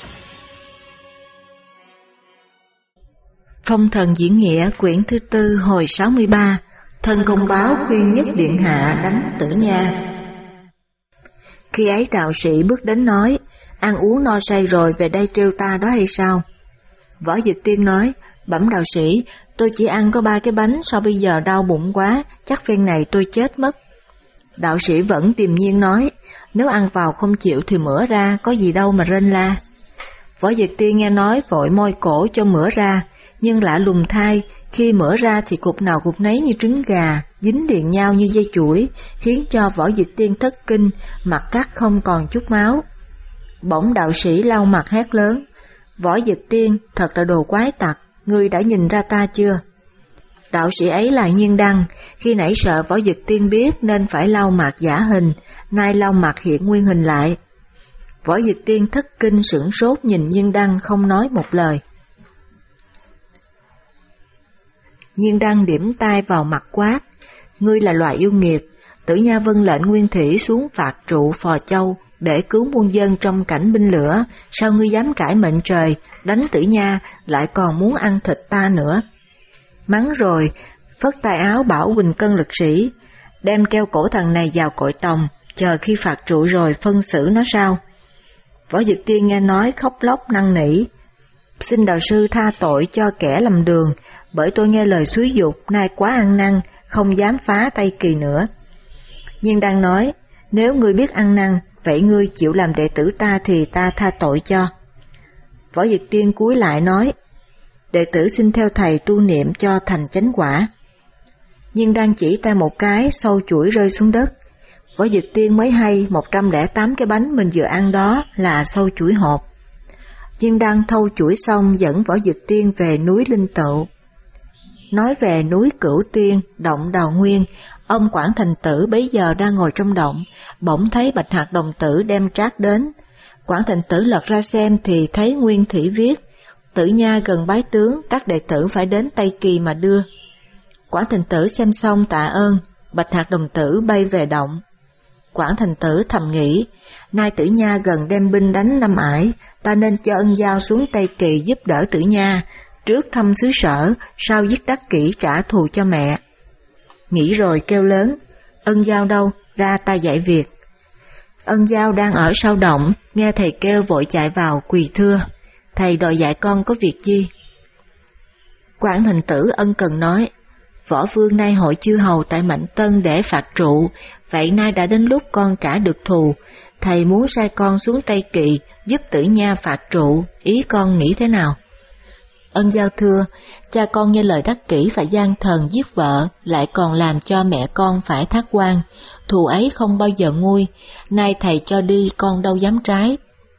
Phong thần diễn nghĩa quyển thứ 4 hồi 63. Thần công báo khuyên nhất điện hạ đánh Tử Nha. Khi ấy đạo sĩ bước đến nói, ăn uống no say rồi về đây trêu ta đó hay sao? Võ Dịch Tiên nói, bẩm đạo sĩ, tôi chỉ ăn có 3 cái bánh, sao bây giờ đau bụng quá, chắc phen này tôi chết mất. Đạo sĩ vẫn điềm nhiên nói, nếu ăn vào không chịu thì mửa ra, có gì đâu mà rên la. Võ Dịch Tiên nghe nói vội moi cổ cho mửa ra, nhưng lạ lùng thay, khi mửa ra thì cục nào cục nấy như trứng gà, dính liền nhau như dây chuỗi, khiến cho Võ Dịch Tiên thất kinh, mặt cắt không còn chút máu. Bỗng đạo sĩ lau mặt hét lớn, Võ Dịch Tiên, thật là đồ quái tặc, ngươi đã nhìn ra ta chưa? Đạo sĩ ấy là Nhiên Đăng, khi nãy sợ Võ Dịch Tiên biết nên phải lau mặt giả hình, nay lau mặt hiện nguyên hình lại. Võ Dịch Tiên thất kinh sửng sốt nhìn Nhiên Đăng không nói một lời. Nhiên Đăng điểm tay vào mặt quát, ngươi là loài yêu nghiệt, Tử Nha vân lệnh Nguyên Thủy xuống phạt trụ Phò Châu để cứu muôn dân trong cảnh binh lửa, sao ngươi dám cãi mệnh trời, đánh Tử Nha lại còn muốn ăn thịt ta nữa. Mắng rồi, phất tay áo bảo Quỳnh Cân lực sĩ, đem treo cổ thằng này vào cội tòng, chờ khi phạt trụ rồi phân xử nó sao. Võ Dịch Tiên nghe nói khóc lóc năn nỉ, xin đạo sư tha tội cho kẻ lầm đường, bởi tôi nghe lời xúi giục nay quá ăn năn, không dám phá Tây Kỳ nữa. Nhiên đang nói, nếu ngươi biết ăn năn, vậy ngươi chịu làm đệ tử ta thì ta tha tội cho. Võ Dịch Tiên cúi lại nói, đệ tử xin theo thầy tu niệm cho thành chánh quả. Nhưng đang chỉ tay một cái, sâu chuỗi rơi xuống đất. Võ Dịch Tiên mới hay 108 cái bánh mình vừa ăn đó là sâu chuỗi hộp. Nhưng đang thâu chuỗi xong dẫn Võ Dịch Tiên về núi Linh Tựu. Nói về núi Cửu Tiên, động Đào Nguyên, ông Quảng Thành Tử bấy giờ đang ngồi trong động, bỗng thấy Bạch Hạc đồng tử đem trác đến. Quảng Thành Tử lật ra xem thì thấy Nguyên Thủy viết, Tử Nha gần bái tướng, các đệ tử phải đến Tây Kỳ mà đưa. Quảng Thành Tử xem xong tạ ơn, Bạch Hạc đồng tử bay về động. Quảng Thành Tử thầm nghĩ, nay Tử Nha gần đem binh đánh Nam Ải, ta nên cho Ân Giao xuống Tây Kỳ giúp đỡ Tử Nha, trước thăm xứ sở, sau giết Đắc Kỷ trả thù cho mẹ. Nghĩ rồi kêu lớn, Ân Giao đâu, ra ta dạy việc. Ân Giao đang ở sau động, nghe thầy kêu vội chạy vào quỳ thưa, thầy đòi dạy con có việc chi? Quảng Thành Tử ân cần nói, Võ Vương nay hội chư hầu tại Mạnh Tân để phạt trụ, vậy nay đã đến lúc con trả được thù, thầy muốn sai con xuống Tây Kỳ giúp Tử Nha phạt trụ, ý con nghĩ thế nào? Ân Giao thưa, cha con nghe lời Đắc Kỷ phải gian thần giết vợ, lại còn làm cho mẹ con phải thác oan, thù ấy không bao giờ nguôi, nay thầy cho đi con đâu dám trái.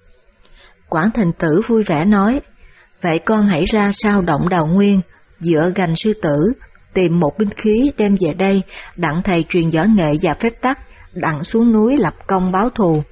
Quảng Thành Tử vui vẻ nói, vậy con hãy ra sau động Đào Nguyên, dựa gành sư tử, tìm một binh khí đem về đây, đặng thầy truyền võ nghệ và phép tắc, đặng xuống núi lập công báo thù.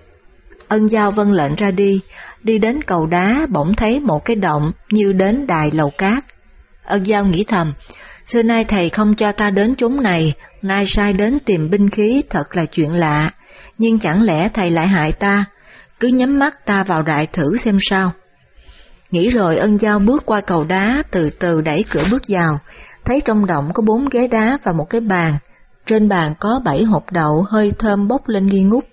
Ân Giao vâng lệnh ra đi, đi đến cầu đá bỗng thấy một cái động như đến đài lầu cát. Ân Giao nghĩ thầm, xưa nay thầy không cho ta đến chốn này, nay sai đến tìm binh khí thật là chuyện lạ, nhưng chẳng lẽ thầy lại hại ta, cứ nhắm mắt ta vào đại thử xem sao. Nghĩ rồi Ân Giao bước qua cầu đá, từ từ đẩy cửa bước vào, thấy trong động có 4 ghế đá và một cái bàn, trên bàn có 7 hộp đậu hơi thơm bốc lên nghi ngút.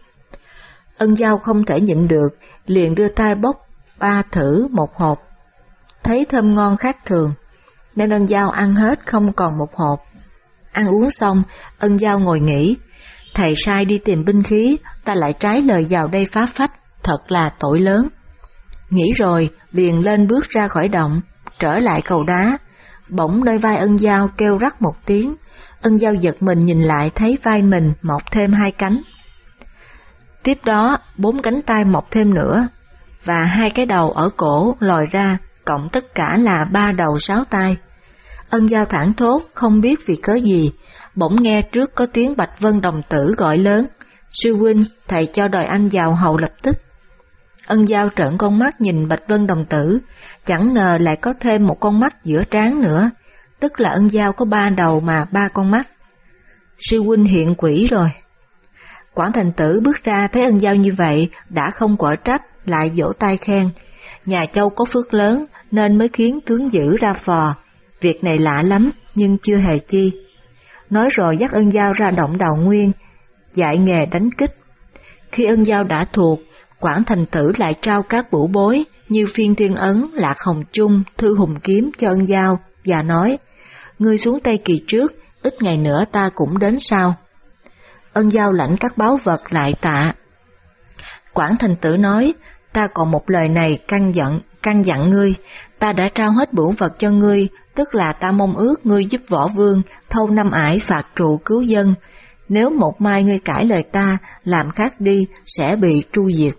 Ân Giao không thể nhịn được, liền đưa tay bốc 3 thử một hộp, thấy thơm ngon khác thường, nên Ân Giao ăn hết không còn một hộp. Ăn uống xong, Ân Giao ngồi nghĩ, thầy sai đi tìm binh khí, ta lại trái lời vào đây phá phách, thật là tội lớn. Nghĩ rồi, liền lên bước ra khỏi động, trở lại cầu đá, bỗng nơi vai Ân Giao kêu rắc một tiếng, Ân Giao giật mình nhìn lại thấy vai mình mọc thêm 2 cánh. Tiếp đó 4 cánh tay mọc thêm nữa, và 2 cái đầu ở cổ lòi ra, cộng tất cả là 3 đầu 6 tay. Ân Giao thảng thốt không biết vì cớ gì, bỗng nghe trước có tiếng Bạch Vân đồng tử gọi lớn, sư huynh, thầy cho đòi anh vào hầu lập tức. Ân Giao trợn con mắt nhìn Bạch Vân đồng tử, chẳng ngờ lại có thêm một con mắt giữa trán nữa, tức là Ân Giao có 3 đầu mà 3 con mắt. Sư huynh hiện quỷ rồi. Quảng Thành Tử bước ra thấy Ân Giao như vậy, đã không quở trách, lại vỗ tay khen. nhà Châu có phước lớn nên mới khiến tướng dữ ra phò. Việc này lạ lắm nhưng chưa hề chi. Nói rồi dắt Ân Dao ra động Đào Nguyên, dạy nghề đánh kích. Khi Ân Dao đã thuộc, Quảng Thành Tử lại trao các bửu bối như Phiên Thiên Ấn, Lạc Hồng Chung, Thư Hùng Kiếm cho Ân Dao và nói: ngươi xuống Tây Kỳ trước, ít ngày nữa ta cũng đến sau. Ân Dao lãnh các báu vật lại tạ. Quảng Thành Tử nói: ta còn một lời này căn dặn ngươi, ta đã trao hết bửu vật cho ngươi, tức là ta mong ước ngươi giúp Võ Vương thâu 5 ải phạt trụ cứu dân. Nếu một mai ngươi cãi lời ta, làm khác đi, sẽ bị tru diệt.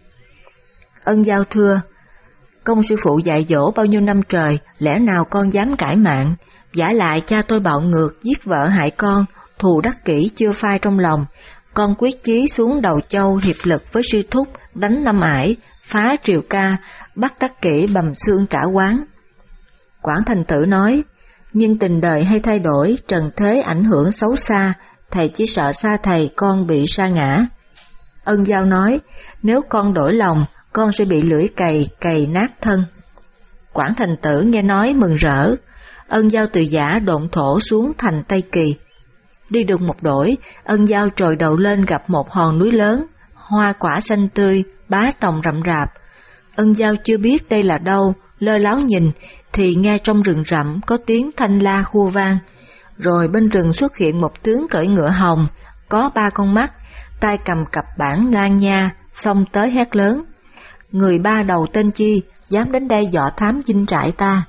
Ân Dao thưa: công sư phụ dạy dỗ bao nhiêu năm trời, lẽ nào con dám cãi mạng? Vả lại cha tôi bạo ngược, giết vợ hại con, thù đắc kỷ chưa phai trong lòng. Con quyết chí xuống Đầu Châu hiệp lực với sư thúc, đánh 5 ải, phá Triều Ca, bắt đắc kỷ bầm xương trả oán. Quảng Thành Tử nói: nhưng tình đời hay thay đổi, trần thế ảnh hưởng xấu xa, thầy chỉ sợ xa thầy con bị sa ngã. Ân Dao nói: nếu con đổi lòng, con sẽ bị lưỡi cày nát thân. Quảng Thành Tử nghe nói mừng rỡ. Ân Dao từ Giã độn thổ xuống thành Tây Kỳ. Đi được một đổi, Ân Dao trồi đầu lên gặp một hòn núi lớn, hoa quả xanh tươi, bá tòng rậm rạp. Ân Dao chưa biết đây là đâu, lơ láo nhìn, thì nghe trong rừng rậm có tiếng thanh la khua vang. Rồi bên rừng xuất hiện một tướng cưỡi ngựa hồng, có 3 con mắt, tay cầm cặp bản lan nha, xông tới hét lớn: người ba đầu tên chi, dám đến đây dọ thám dinh trại ta?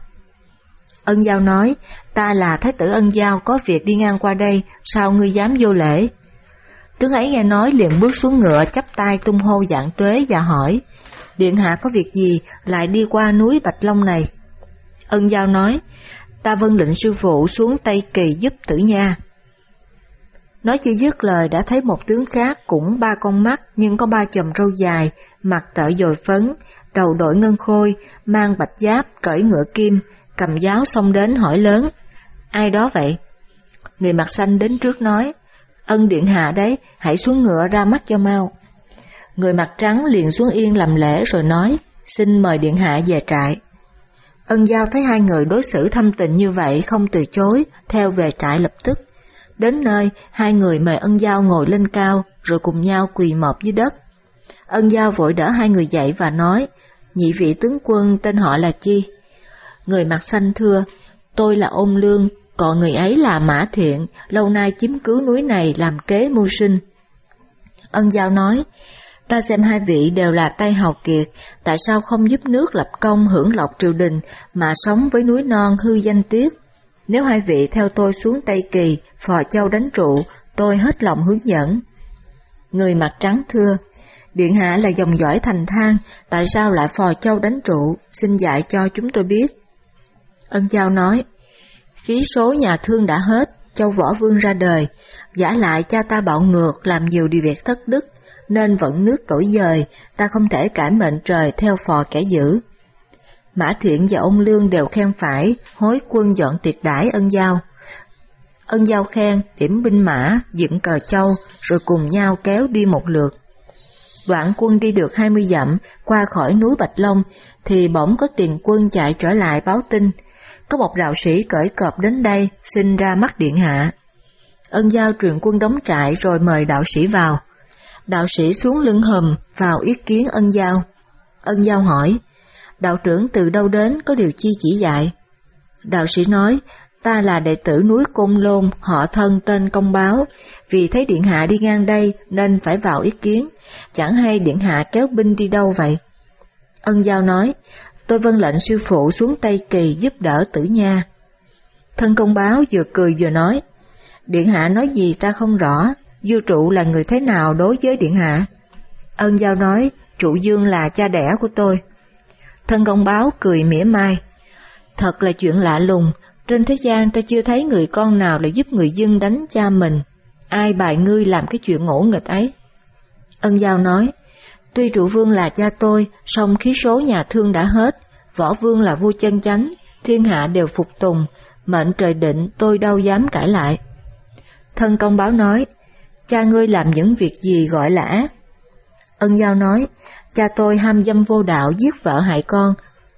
Ân Dao nói: ta là Thái tử Ân Dao, có việc đi ngang qua đây, sao ngươi dám vô lễ? Tướng ấy nghe nói liền bước xuống ngựa, chắp tay tung hô vạn tuế và hỏi: điện hạ có việc gì lại đi qua núi Bạch Long này? Ân Dao nói: ta vâng lệnh sư phụ xuống Tây Kỳ giúp Tử Nha. Nói chưa dứt lời đã thấy một tướng khác cũng 3 con mắt nhưng có 3 chòm râu dài, mặt tợ dồi phấn, đầu đội ngân khôi, mang bạch giáp, cưỡi ngựa kim, cầm giáo xông đến hỏi lớn: ai đó vậy? Người mặt xanh đến trước nói: Ân điện hạ đấy, hãy xuống ngựa ra mắt cho mau. Người mặt trắng liền xuống yên làm lễ rồi nói: xin mời điện hạ về trại. Ân Dao thấy 2 người đối xử thâm tình như vậy không từ chối, theo về trại lập tức. Đến nơi, 2 người mời Ân Dao ngồi lên cao, rồi cùng nhau quỳ mọp dưới đất. Ân Dao vội đỡ 2 người dậy và nói: nhị vị tướng quân tên họ là chi? Người mặt xanh thưa: tôi là Ôn Lương, còn người ấy là Mã Thiện, lâu nay chiếm cứ núi này làm kế mưu sinh. Ân Dao nói: ta xem 2 vị đều là tay hào kiệt, tại sao không giúp nước lập công hưởng lộc triều đình mà sống với núi non hư danh tiếc? Nếu 2 vị theo tôi xuống Tây Kỳ, Phò Châu đánh trụ, tôi hết lòng hướng dẫn. Người mặt trắng thưa: điện hạ là dòng dõi thành thang, tại sao lại Phò Châu đánh trụ, xin dạy cho chúng tôi biết. Ân Dao nói: khí số nhà Thương đã hết, Châu Võ Vương ra đời, vả lại cha ta bạo ngược làm nhiều điều việc thất đức, nên vận nước đổi dời, ta không thể cãi mệnh trời theo phò kẻ dữ. Mã Thiện và Ôn Lương đều khen phải, hối quân dọn tiệc đãi Ân Dao. Ân Dao khen, điểm binh mã, dựng cờ châu, rồi cùng nhau kéo đi một lượt. Đoạn quân đi được 20 dặm, qua khỏi núi Bạch Long, thì bỗng có tiền quân chạy trở lại báo tin: có một đạo sĩ cởi cọp đến đây, xin ra mắt điện hạ. Ân Dao truyền quân đóng trại rồi mời đạo sĩ vào. Đạo sĩ xuống lưng hùm vào ý kiến Ân Dao. Ân Dao hỏi: đạo trưởng từ đâu đến, có điều chi chỉ dạy? Đạo sĩ nói: ta là đệ tử núi Côn Lôn, họ Thân tên Công Báo, vì thấy điện hạ đi ngang đây nên phải vào ý kiến, chẳng hay điện hạ kéo binh đi đâu vậy? Ân Dao nói: tôi vâng lệnh sư phụ xuống Tây Kỳ giúp đỡ Tử Nha. Thân Công Báo vừa cười vừa nói: điện hạ nói gì ta không rõ, vua Trụ là người thế nào đối với điện hạ? Ân Dao nói: Trụ Dương là cha đẻ của tôi. Thân Công Báo cười mỉa mai: thật là chuyện lạ lùng, trên thế gian ta chưa thấy người con nào lại giúp người dân đánh cha mình, ai bài ngươi làm cái chuyện ngỗ nghịch ấy? Ân Dao nói: tuy Trụ Vương là cha tôi, song khí số nhà Thương đã hết, Võ Vương là vua chân chánh, thiên hạ đều phục tùng, mệnh trời định tôi đâu dám cãi lại. Thân Công Báo nói: cha ngươi làm những việc gì gọi là ác? Ân Dao nói: cha tôi ham dâm vô đạo, giết vợ hại con,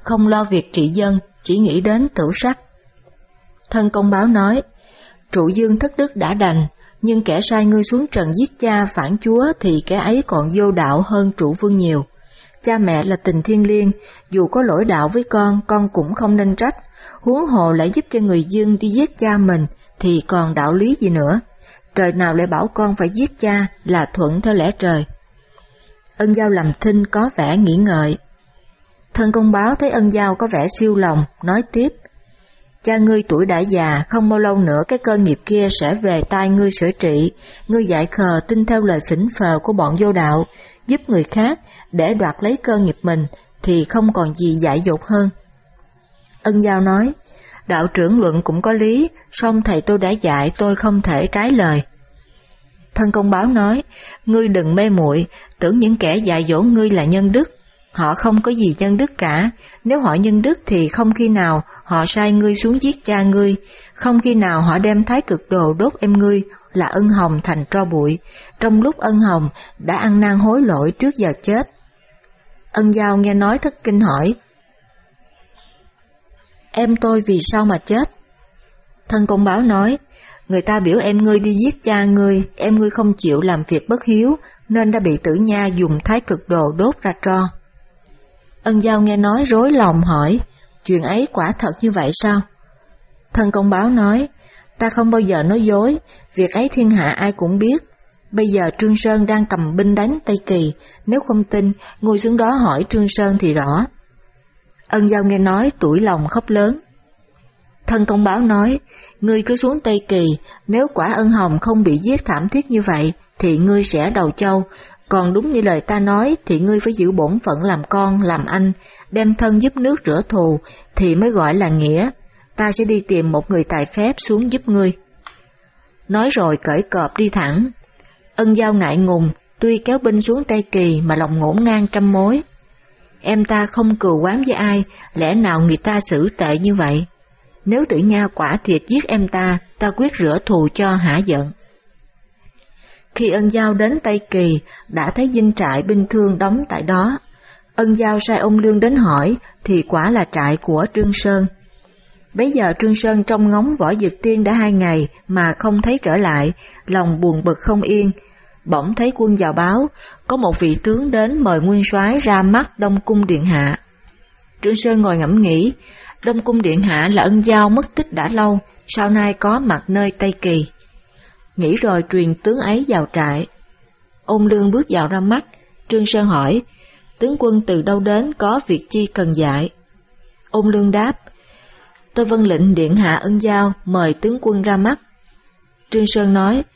không lo việc trị dân, chỉ nghĩ đến tửu sắc. Thân Công Báo nói, Trụ Dương thất đức đã đành, nhưng kẻ sai ngươi xuống trần giết cha phản chúa thì kẻ ấy còn vô đạo hơn Trụ Vương nhiều. Cha mẹ là tình thiêng liêng, dù có lỗi đạo với con cũng không nên trách, huống hồ lại giúp cho người Dương đi giết cha mình thì còn đạo lý gì nữa. Trời nào lại bảo con phải giết cha là thuận theo lẽ trời. Ân Dao làm thinh có vẻ nghĩ ngợi. Thân Công Báo thấy Ân Dao có vẻ siêu lòng, nói tiếp, cha ngươi tuổi đã già, không bao lâu nữa cái cơ nghiệp kia sẽ về tay ngươi sửa trị, ngươi dại khờ tin theo lời phỉnh phờ của bọn vô đạo, giúp người khác để đoạt lấy cơ nghiệp mình thì không còn gì dại dột hơn. Ân Dao nói, đạo trưởng luận cũng có lý, song thầy tôi đã dạy tôi không thể trái lời. Thân Công Báo nói, ngươi đừng mê muội, tưởng những kẻ dạy dỗ ngươi là nhân đức. Họ không có gì nhân đức cả, nếu họ nhân đức thì không khi nào họ sai ngươi xuống giết cha ngươi, không khi nào họ đem Thái Cực Đồ đốt em ngươi là Ân Hồng thành tro bụi, trong lúc Ân Hồng đã ăn năn hối lỗi trước giờ chết. Ân Dao nghe nói thất kinh hỏi, em tôi vì sao mà chết? Thân Công Báo nói, người ta biểu em ngươi đi giết cha ngươi, em ngươi không chịu làm việc bất hiếu, nên đã bị Tử Nha dùng Thái Cực Đồ đốt ra tro. Ân Dao nghe nói rối lòng hỏi, chuyện ấy quả thật như vậy sao? Thân Công Báo nói, ta không bao giờ nói dối, việc ấy thiên hạ ai cũng biết. Bây giờ Trương Sơn đang cầm binh đánh Tây Kỳ, nếu không tin, ngồi xuống đó hỏi Trương Sơn thì rõ. Ân Dao nghe nói tủi lòng khóc lớn. Thân Công Báo nói, ngươi cứ xuống Tây Kỳ, nếu quả Ân Hồng không bị giết thảm thiết như vậy, thì ngươi sẽ đầu châu, còn đúng như lời ta nói thì ngươi phải giữ bổn phận làm con, làm anh, đem thân giúp nước rửa thù, thì mới gọi là nghĩa. Ta sẽ đi tìm một người tài phép xuống giúp ngươi. Nói rồi cởi cọp đi thẳng. Ân Dao ngại ngùng, tuy kéo binh xuống Tây Kỳ mà lòng ngổn ngang trăm mối. Em ta không cừu oán với ai, lẽ nào người ta xử tệ như vậy? Nếu Tử Nha quả thiệt giết em ta quyết rửa thù cho hả giận. Khi Ân Dao đến Tây Kỳ, đã thấy dinh trại binh thương đóng tại đó. Ân Dao sai ông Lương đến hỏi, thì quả là trại của Trương Sơn. Bấy giờ Trương Sơn trông ngóng Võ Dực Tiên đã 2 ngày mà không thấy trở lại, lòng buồn bực không yên. Bỗng thấy quân vào báo, có một vị tướng đến mời nguyên soái ra mắt Đông Cung Điện Hạ. Trương Sơn ngồi ngẫm nghĩ, Đông Cung Điện Hạ là Ân Dao mất tích đã lâu, sau nay có mặt nơi Tây Kỳ. Nghĩ rồi truyền tướng ấy vào trại. Ôn Lương bước vào ra mắt, Trương Sơn hỏi, tướng quân từ đâu đến, có việc chi cần dạy? Ôn Lương đáp, tôi vâng lệnh Điện Hạ Ân Dao mời tướng quân ra mắt. Trương Sơn nói,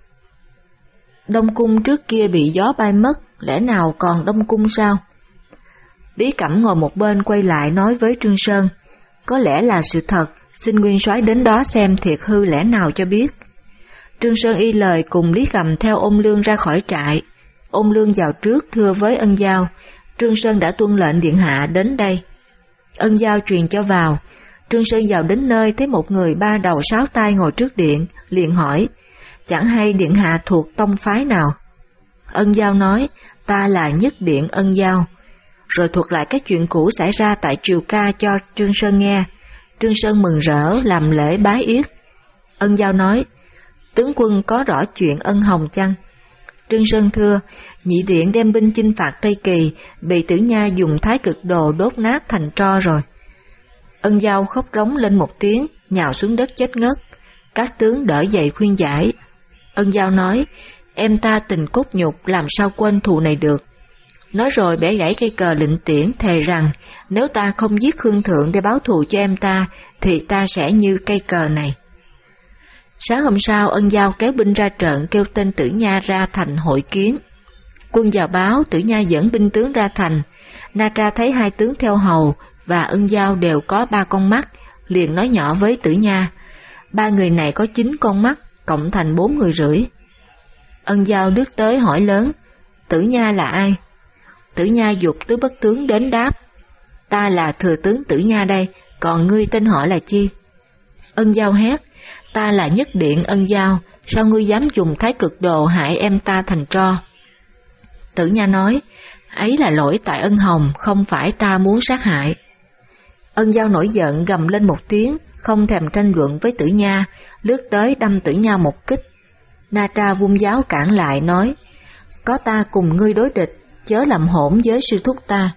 Đông Cung trước kia bị gió bay mất, lẽ nào còn Đông Cung sao? Lý Cẩm ngồi một bên quay lại nói với Trương Sơn, có lẽ là sự thật, xin nguyên soái đến đó xem thiệt hư lẽ nào cho biết. Trương Sơn y lời cùng Lý Cầm theo Ôn Lương ra khỏi trại. Ôn Lương vào trước thưa với Ân Dao, Trương Sơn đã tuân lệnh Điện Hạ đến đây. Ân Dao truyền cho vào. Trương Sơn vào đến nơi thấy một người 3 đầu 6 tay ngồi trước điện, liền hỏi, chẳng hay Điện Hạ thuộc tông phái nào? Ân Dao nói, ta là Nhất Điện Ân Dao. Rồi thuật lại các chuyện cũ xảy ra tại triều ca cho Trương Sơn nghe. Trương Sơn mừng rỡ làm lễ bái yết. Ân Dao nói, tướng quân có rõ chuyện Ân Hồng chăng? Trương Sơn thưa, nhị điện đem binh chinh phạt Tây Kỳ, bị Tử Nha dùng Thái Cực Đồ đốt nát thành tro rồi. Ân Dao khóc rống lên một tiếng, nhào xuống đất chết ngất. Các tướng đỡ dậy khuyên giải. Ân Dao nói, em ta tình cốt nhục, làm sao quên thù này được. Nói rồi bẻ gãy cây cờ lệnh tiễn, thề rằng nếu ta không giết Khương Thượng để báo thù cho em ta, thì ta sẽ như cây cờ này. Sáng hôm sau, Ân Dao kéo binh ra trận, kêu tên Tử Nha ra thành hội kiến. Quân vào báo, Tử Nha dẫn binh tướng ra thành. Na Tra thấy 2 tướng theo hầu và Ân Dao đều có 3 con mắt, liền nói nhỏ với Tử Nha, 3 người này có 9 con mắt, cộng thành 4 người rưỡi. Ân Dao bước tới hỏi lớn, Tử Nha là ai? Tử Nha giục tứ bất tướng đến đáp, ta là thừa tướng Tử Nha đây, còn ngươi tên họ là chi? Ân Dao hét, ta là Nhất Điện Ân Dao, sao ngươi dám dùng Thái Cực Đồ hại em ta thành tro? Tử Nha nói, ấy là lỗi tại Ân Hồng, không phải ta muốn sát hại. Ân Dao nổi giận gầm lên một tiếng, không thèm tranh luận với Tử Nha, lướt tới đâm Tử Nha một kích. Na Tra vung giáo cản lại nói, có ta cùng ngươi đối địch, chớ làm hỗn với sư thúc ta.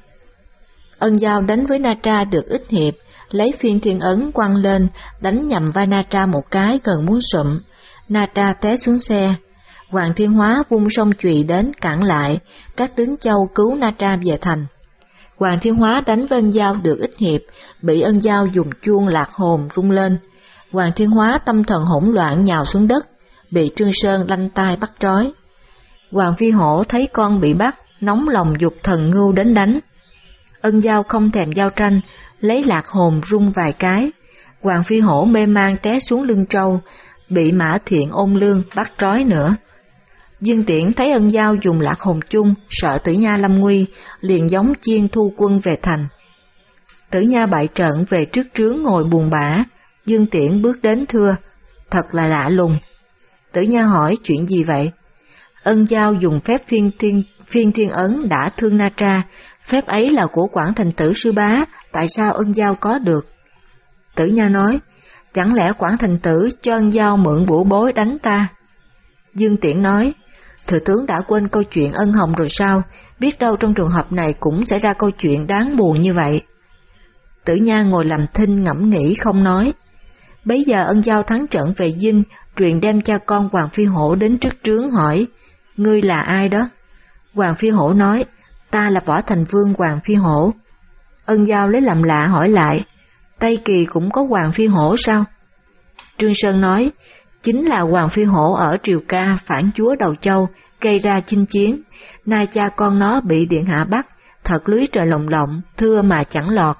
Ân Dao đánh với Na Tra được ít hiệp, lấy Phiên Thiên Ấn quăng lên, đánh nhầm vai Na Tra một cái gần muốn sụm. Na Tra té xuống xe. Hoàng Thiên Hóa vung song chùy đến cản lại, các tướng châu cứu Na Tra về thành. Hoàng Thiên Hóa đánh với Ân Dao được ít hiệp, bị Ân Dao dùng chuông lạc hồn rung lên. Hoàng Thiên Hóa tâm thần hỗn loạn nhào xuống đất, bị Trương Sơn lanh tay bắt trói. Hoàng Phi Hổ thấy con bị bắt, nóng lòng giục thần ngưu đến đánh. Ân Dao không thèm giao tranh, lấy lạc hồn rung vài cái. Hoàng Phi Hổ mê man té xuống lưng trâu, bị Mã Thiện ôm lương bắt trói nữa. Dương Tiễn thấy Ân Dao dùng lạc hồn chung, sợ Tử Nha lâm nguy, liền giống chiên thu quân về thành. Tử Nha bại trận về trước trướng ngồi buồn bã. Dương Tiễn bước đến thưa, thật là lạ lùng. Tử Nha hỏi chuyện gì vậy? Ân Dao dùng phép phiên thiên ấn đã thương Na Tra, phép ấy là của Quảng Thành Tử sư bá, tại sao Ân Dao có được? Tử Nha nói, chẳng lẽ Quảng Thành Tử cho Ân Dao mượn bủa bối đánh ta? Dương Tiễn nói, thừa tướng đã quên câu chuyện ân hồng rồi sao, biết đâu trong trường hợp này cũng xảy ra câu chuyện đáng buồn như vậy. Tử Nha ngồi làm thinh ngẫm nghĩ không nói. Bấy giờ Ân Dao thắng trận về Dinh, truyền đem cha con Hoàng Phi Hổ đến trước trướng hỏi, ngươi là ai đó? Hoàng Phi Hổ nói, ta là Võ Thành Vương Hoàng Phi Hổ. Ân Dao lấy làm lạ hỏi lại, Tây Kỳ cũng có Hoàng Phi Hổ sao? Trương Sơn nói, chính là Hoàng Phi Hổ ở Triều Ca phản chúa Đầu Châu, gây ra chinh chiến, nay cha con nó bị điện hạ bắt, thật lưới trời lồng lộng, thưa mà chẳng lọt.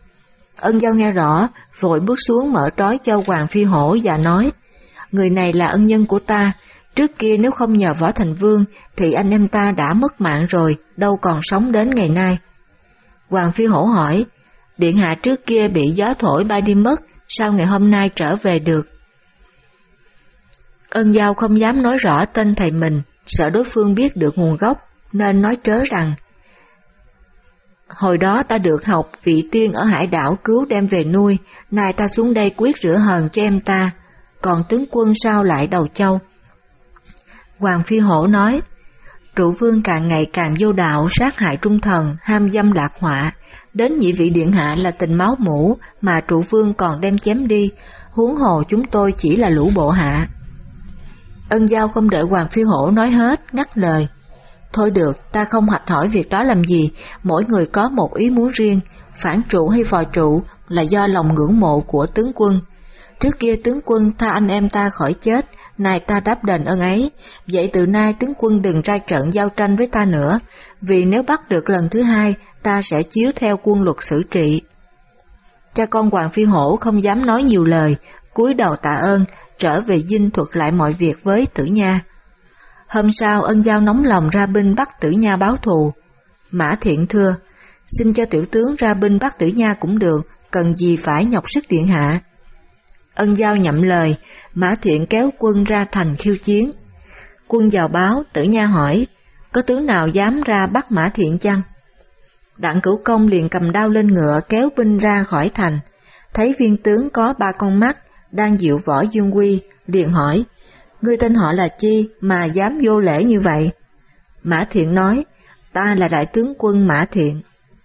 Ân Dao nghe rõ, vội bước xuống mở trói cho Hoàng Phi Hổ và nói, người này là ân nhân của ta, trước kia nếu không nhờ Võ Thành Vương thì anh em ta đã mất mạng rồi, đâu còn sống đến ngày nay. Hoàng Phi Hổ hỏi, điện hạ trước kia bị gió thổi bay đi mất, sao ngày hôm nay trở về được? Ân Dao không dám nói rõ tên thầy mình, sợ đối phương biết được nguồn gốc, nên nói trớ rằng, hồi đó ta được học vị tiên ở hải đảo cứu đem về nuôi, nay ta xuống đây quyết rửa hờn cho em ta, còn tướng quân sao lại Đầu Châu? Hoàng Phi Hổ nói, Trụ Vương càng ngày càng vô đạo, sát hại trung thần, ham dâm lạc họa, đến nhị vị điện hạ là tình máu mủ mà Trụ Vương còn đem chém đi, huống hồ chúng tôi chỉ là lũ bộ hạ. Ân Dao không đợi Hoàng Phi Hổ nói hết, ngắt lời, thôi được, ta không hạch hỏi việc đó làm gì, mỗi người có một ý muốn riêng, phản trụ hay phò trụ là do lòng ngưỡng mộ của tướng quân. Trước kia tướng quân tha anh em ta khỏi chết, nay ta đáp đền ơn ấy, vậy từ nay tướng quân đừng ra trận giao tranh với ta nữa, vì nếu bắt được lần thứ hai, ta sẽ chiếu theo quân luật xử trị. Cha con Hoàng Phi Hổ không dám nói nhiều lời, cúi đầu tạ ơn, trở về Dinh thuật lại mọi việc với Tử Nha. Hôm sau Ân Dao nóng lòng ra binh bắt Tử Nha báo thù. Mã Thiện thưa, xin cho tiểu tướng ra binh bắt Tử Nha cũng được, cần gì phải nhọc sức điện hạ. Ân Dao nhậm lời, Mã Thiện kéo quân ra thành khiêu chiến. Quân vào báo, Tử Nha hỏi, có tướng nào dám ra bắt Mã Thiện chăng? Đặng Cửu Công liền cầm đao lên ngựa kéo binh ra khỏi thành, thấy viên tướng có 3 con mắt, đang dịu võ dương quy, liền hỏi, ngươi tên họ là chi mà dám vô lễ như vậy? Mã Thiện nói, ta là đại tướng quân Mã Thiện.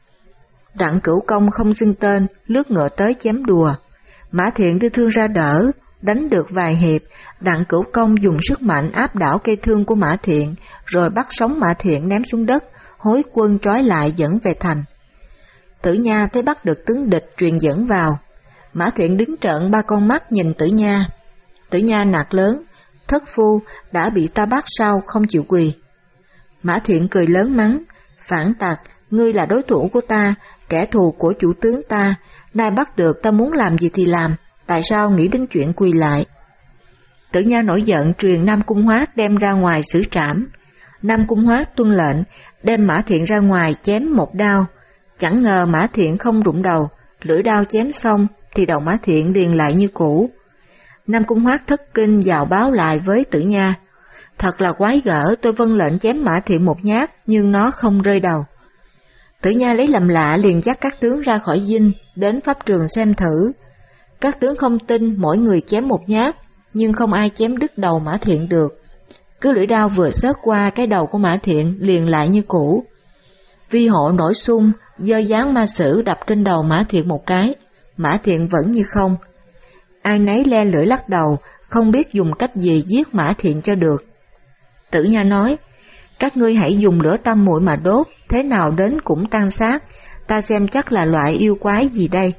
Đặng Cửu Công không xưng tên, lướt ngựa tới chém đùa. Mã Thiện đưa thương ra đỡ, đánh được vài hiệp, Đặng Cửu Công dùng sức mạnh áp đảo cây thương của Mã Thiện, rồi bắt sống Mã Thiện ném xuống đất, hối quân trói lại dẫn về thành. Tử Nha thấy bắt được tướng địch truyền dẫn vào. Mã Thiện đứng trợn 3 con mắt nhìn Tử Nha. Tử Nha nạt lớn, thất phu, đã bị ta bắt sao không chịu quỳ? Mã Thiện cười lớn mắng, phản tặc, ngươi là đối thủ của ta, kẻ thù của chủ tướng ta, nay bắt được ta muốn làm gì thì làm, tại sao nghĩ đến chuyện quỳ lại? Tử Nha nổi giận truyền Nam Cung Hoát đem ra ngoài xử trảm. Nam Cung Hoát tuân lệnh, đem Mã Thiện ra ngoài chém một đao. Chẳng ngờ Mã Thiện không rụng đầu, lưỡi đao chém xong thì đầu Mã Thiện liền lại như cũ. Nam Cung Hoát thất kinh vào báo lại với Tử Nha. Thật là quái gở, tôi vâng lệnh chém Mã Thiện một nhát nhưng nó không rơi đầu. Tử Nha lấy làm lạ liền dắt các tướng ra khỏi dinh, đến pháp trường xem thử. Các tướng không tin, mỗi người chém một nhát, nhưng không ai chém đứt đầu Mã Thiện được. Cứ lưỡi đao vừa xớt qua cái đầu của Mã Thiện liền lại như cũ. Vi Hộ nổi xung, giơ giáng ma sử đập trên đầu Mã Thiện một cái, Mã Thiện vẫn như không. Ai nấy le lưỡi lắc đầu, không biết dùng cách gì giết Mã Thiện cho được. Tử Nha nói, các ngươi hãy dùng lửa tam muội mà đốt, thế nào đến cũng tan xác, ta xem chắc là loại yêu quái gì đây.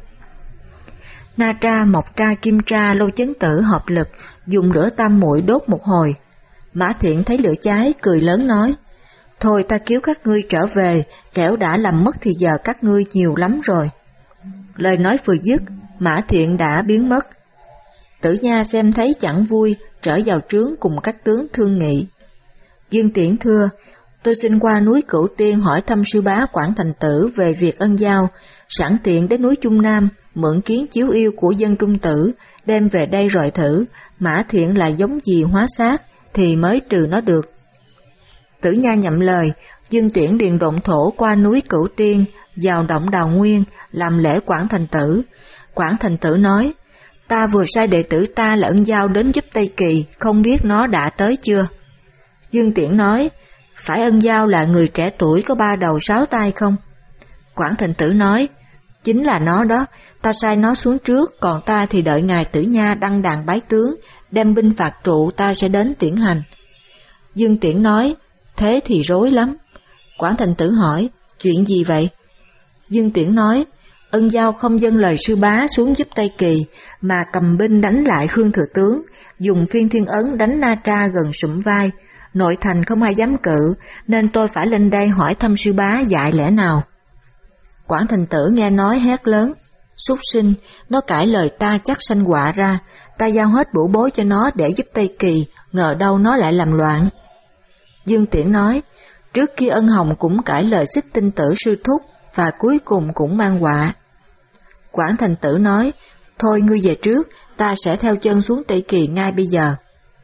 Na Tra, Mộc Tra, Kim Tra, Lô Chấn Tử hợp lực, dùng lửa tam muội đốt một hồi. Mã Thiện thấy lửa cháy, cười lớn nói, thôi ta cứu các ngươi trở về, kẻo đã làm mất thì giờ các ngươi nhiều lắm rồi. Lời nói vừa dứt, Mã Thiện đã biến mất. Tử Nha xem thấy chẳng vui, trở vào trướng cùng các tướng thương nghị. Dương Tiễn thưa, tôi xin qua núi Cửu Tiên hỏi thăm sư bá Quảng Thành Tử về việc ân giao, sẵn tiện đến núi Trung Nam, mượn kiến chiếu yêu của dân Trung Tử, đem về đây rồi thử, Mã Thiện là giống gì hóa xác, thì mới trừ nó được. Tử Nha nhậm lời, Dương Tiễn liền động thổ qua núi Cửu Tiên, vào động Đào Nguyên, làm lễ Quảng Thành Tử. Quảng Thành Tử nói, ta vừa sai đệ tử ta là ân giao đến giúp Tây Kỳ, không biết nó đã tới chưa? Dương Tiễn nói, phải ân giao là người trẻ tuổi có 3 đầu 6 tay không? Quảng Thành Tử nói, chính là nó đó, ta sai nó xuống trước, còn ta thì đợi ngài Tử Nha đăng đàn bái tướng, đem binh phạt trụ ta sẽ đến tiễn hành. Dương Tiễn nói, thế thì rối lắm. Quảng Thành Tử hỏi, chuyện gì vậy? Dương Tiễn nói, ân giao không dâng lời sư bá xuống giúp Tây Kỳ, mà cầm binh đánh lại Khương Thừa Tướng, dùng phiên thiên ấn đánh Na Tra gần sụm vai, nội thành không ai dám cự, nên tôi phải lên đây hỏi thăm sư bá dạy lẽ nào. Quảng Thành Tử nghe nói hét lớn, súc sinh, nó cãi lời ta chắc sanh họa ra, ta giao hết bổ bối cho nó để giúp Tây Kỳ, ngờ đâu nó lại làm loạn. Dương Tiễn nói, trước kia Ân Hồng cũng cãi lời Xích Tinh Tử sư thúc, và cuối cùng cũng mang họa. Quảng Thành Tử nói, thôi ngươi về trước, ta sẽ theo chân xuống Tây Kỳ ngay bây giờ.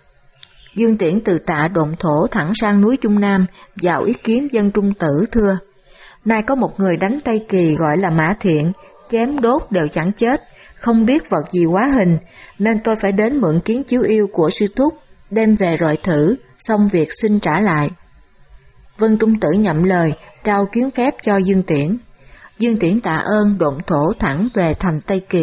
Dương Tiễn từ Tạ động thổ thẳng sang núi Trung Nam, vào ý kiến dân Trung Tử thưa, nay có một người đánh Tây Kỳ gọi là Mã Thiện, chém đốt đều chẳng chết, không biết vật gì hóa hình, nên tôi phải đến mượn kiến chiếu yêu của sư thúc, đem về rọi thử, xong việc xin trả lại. Vân Trung Tử nhậm lời, trao kiến phép cho Dương Tiễn. Dương Tiễn tạ ơn độn thổ thẳng về thành Tây Kỳ.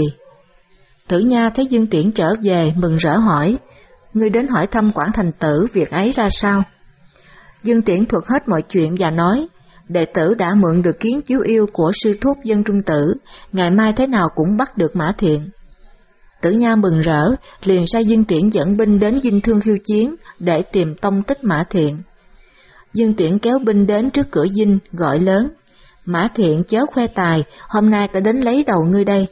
Tử Nha thấy Dương Tiễn trở về, mừng rỡ hỏi, ngươi đến hỏi thăm Quảng Thành Tử việc ấy ra sao? Dương Tiễn thuật hết mọi chuyện và nói, đệ tử đã mượn được kiến chiếu yêu của sư thúc Dân Trung Tử, ngày mai thế nào cũng bắt được Mã Thiện. Tử Nha mừng rỡ, liền sai Dương Tiễn dẫn binh đến dinh Thương khiêu chiến để tìm tông tích Mã Thiện. Dương Tiễn kéo binh đến trước cửa dinh, gọi lớn, Mã Thiện chớ khoe tài, hôm nay ta đến lấy đầu ngươi đây.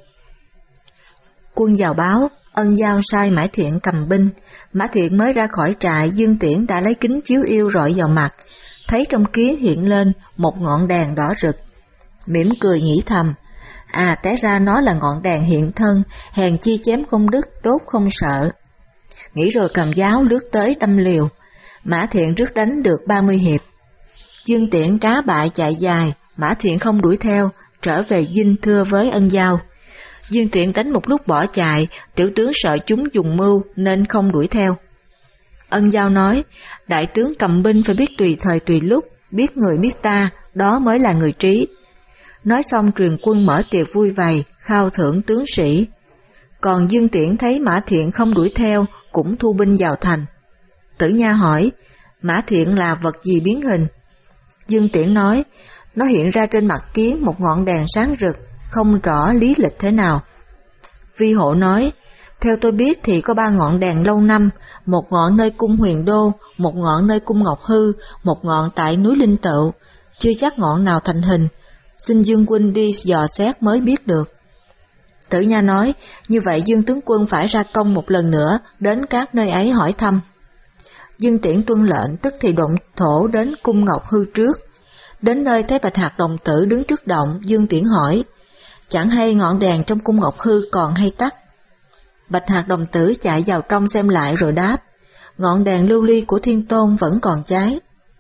Quân vào báo, Ân giao sai Mã Thiện cầm binh, Mã Thiện mới ra khỏi trại, Dương Tiễn đã lấy kính chiếu yêu rọi vào mặt, thấy trong kiến hiện lên một ngọn đèn đỏ rực. Mỉm cười nghĩ thầm, té ra nó là ngọn đèn hiện thân, hèn chi chém không đứt, đốt không sợ. Nghĩ rồi cầm giáo lướt tới đâm liều, Mã Thiện rước đánh được 30 hiệp. Dương Tiễn trá bại chạy dài, Mã Thiện không đuổi theo, trở về dinh thưa với Ân giao. Dương Tiễn đánh một lúc bỏ chạy, tiểu tướng sợ chúng dùng mưu nên không đuổi theo. Ân giao nói, đại tướng cầm binh phải biết tùy thời tùy lúc, biết người biết ta, đó mới là người trí. Nói xong truyền quân mở tiệc vui vầy, khao thưởng tướng sĩ. Còn Dương Tiễn thấy Mã Thiện không đuổi theo, cũng thu binh vào thành. Tử Nha hỏi, Mã Thiện là vật gì biến hình? Dương Tiễn nói, nó hiện ra trên mặt kiến một ngọn đèn sáng rực, không rõ lý lịch thế nào. Vi Hộ nói, theo tôi biết thì có 3 ngọn đèn lâu năm, một ngọn nơi cung Huyền Đô, một ngọn nơi cung Ngọc Hư, một ngọn tại núi Linh Tựu, chưa chắc ngọn nào thành hình, xin Dương huynh đi dò xét mới biết được. Tử Nha nói, như vậy Dương tướng quân phải ra công một lần nữa, đến các nơi ấy hỏi thăm. Dương Tiễn tuân lệnh, tức thì động thổ đến cung Ngọc Hư trước. Đến nơi thấy Bạch Hạc đồng tử đứng trước động, Dương Tiễn hỏi, chẳng hay ngọn đèn trong cung Ngọc Hư còn hay tắt? Bạch Hạc đồng tử chạy vào trong xem lại rồi đáp, ngọn đèn lưu ly của Thiên Tôn vẫn còn cháy.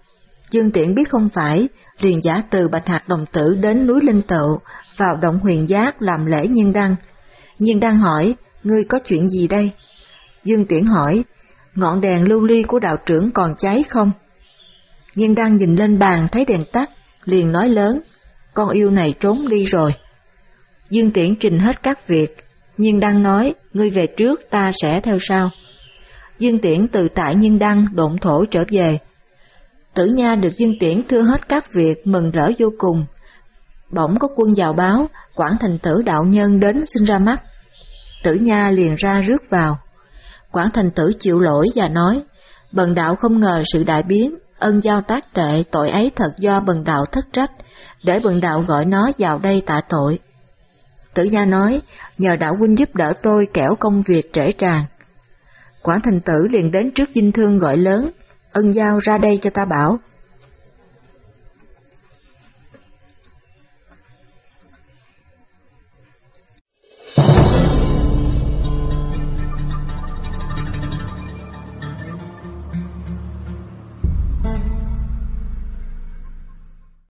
Dương Tiễn biết không phải, liền giả từ Bạch Hạc đồng tử đến núi Linh Tựu, vào động Huyền Giác làm lễ Nhiên Đăng. Nhiên Đăng hỏi, ngươi có chuyện gì đây? Dương Tiễn hỏi, ngọn đèn lưu ly của đạo trưởng còn cháy không? Nhiên Đăng nhìn lên bàn thấy đèn tắt, liền nói lớn, con yêu này trốn đi rồi. Dương Tiễn trình hết các việc, Nhiên Đăng nói, ngươi về trước ta sẽ theo sau. Dương Tiễn từ tại Nhiên Đăng độn thổ trở về. Tử Nha được Dương Tiễn thưa hết các việc mừng rỡ vô cùng. Bỗng có quân vào báo, Quảng Thành Tử đạo nhân đến xin ra mắt. Tử Nha liền ra rước vào. Quảng Thành Tử chịu lỗi và nói, bần đạo không ngờ sự đại biến, ân giao tác tệ, tội ấy thật do bần đạo thất trách, để bần đạo gọi nó vào đây tạ tội. Tử Nha nói, nhờ đạo huynh giúp đỡ tôi kẻo công việc trễ tràn. Quảng Thành Tử liền đến trước dinh thương gọi lớn, ân giao ra đây cho ta bảo.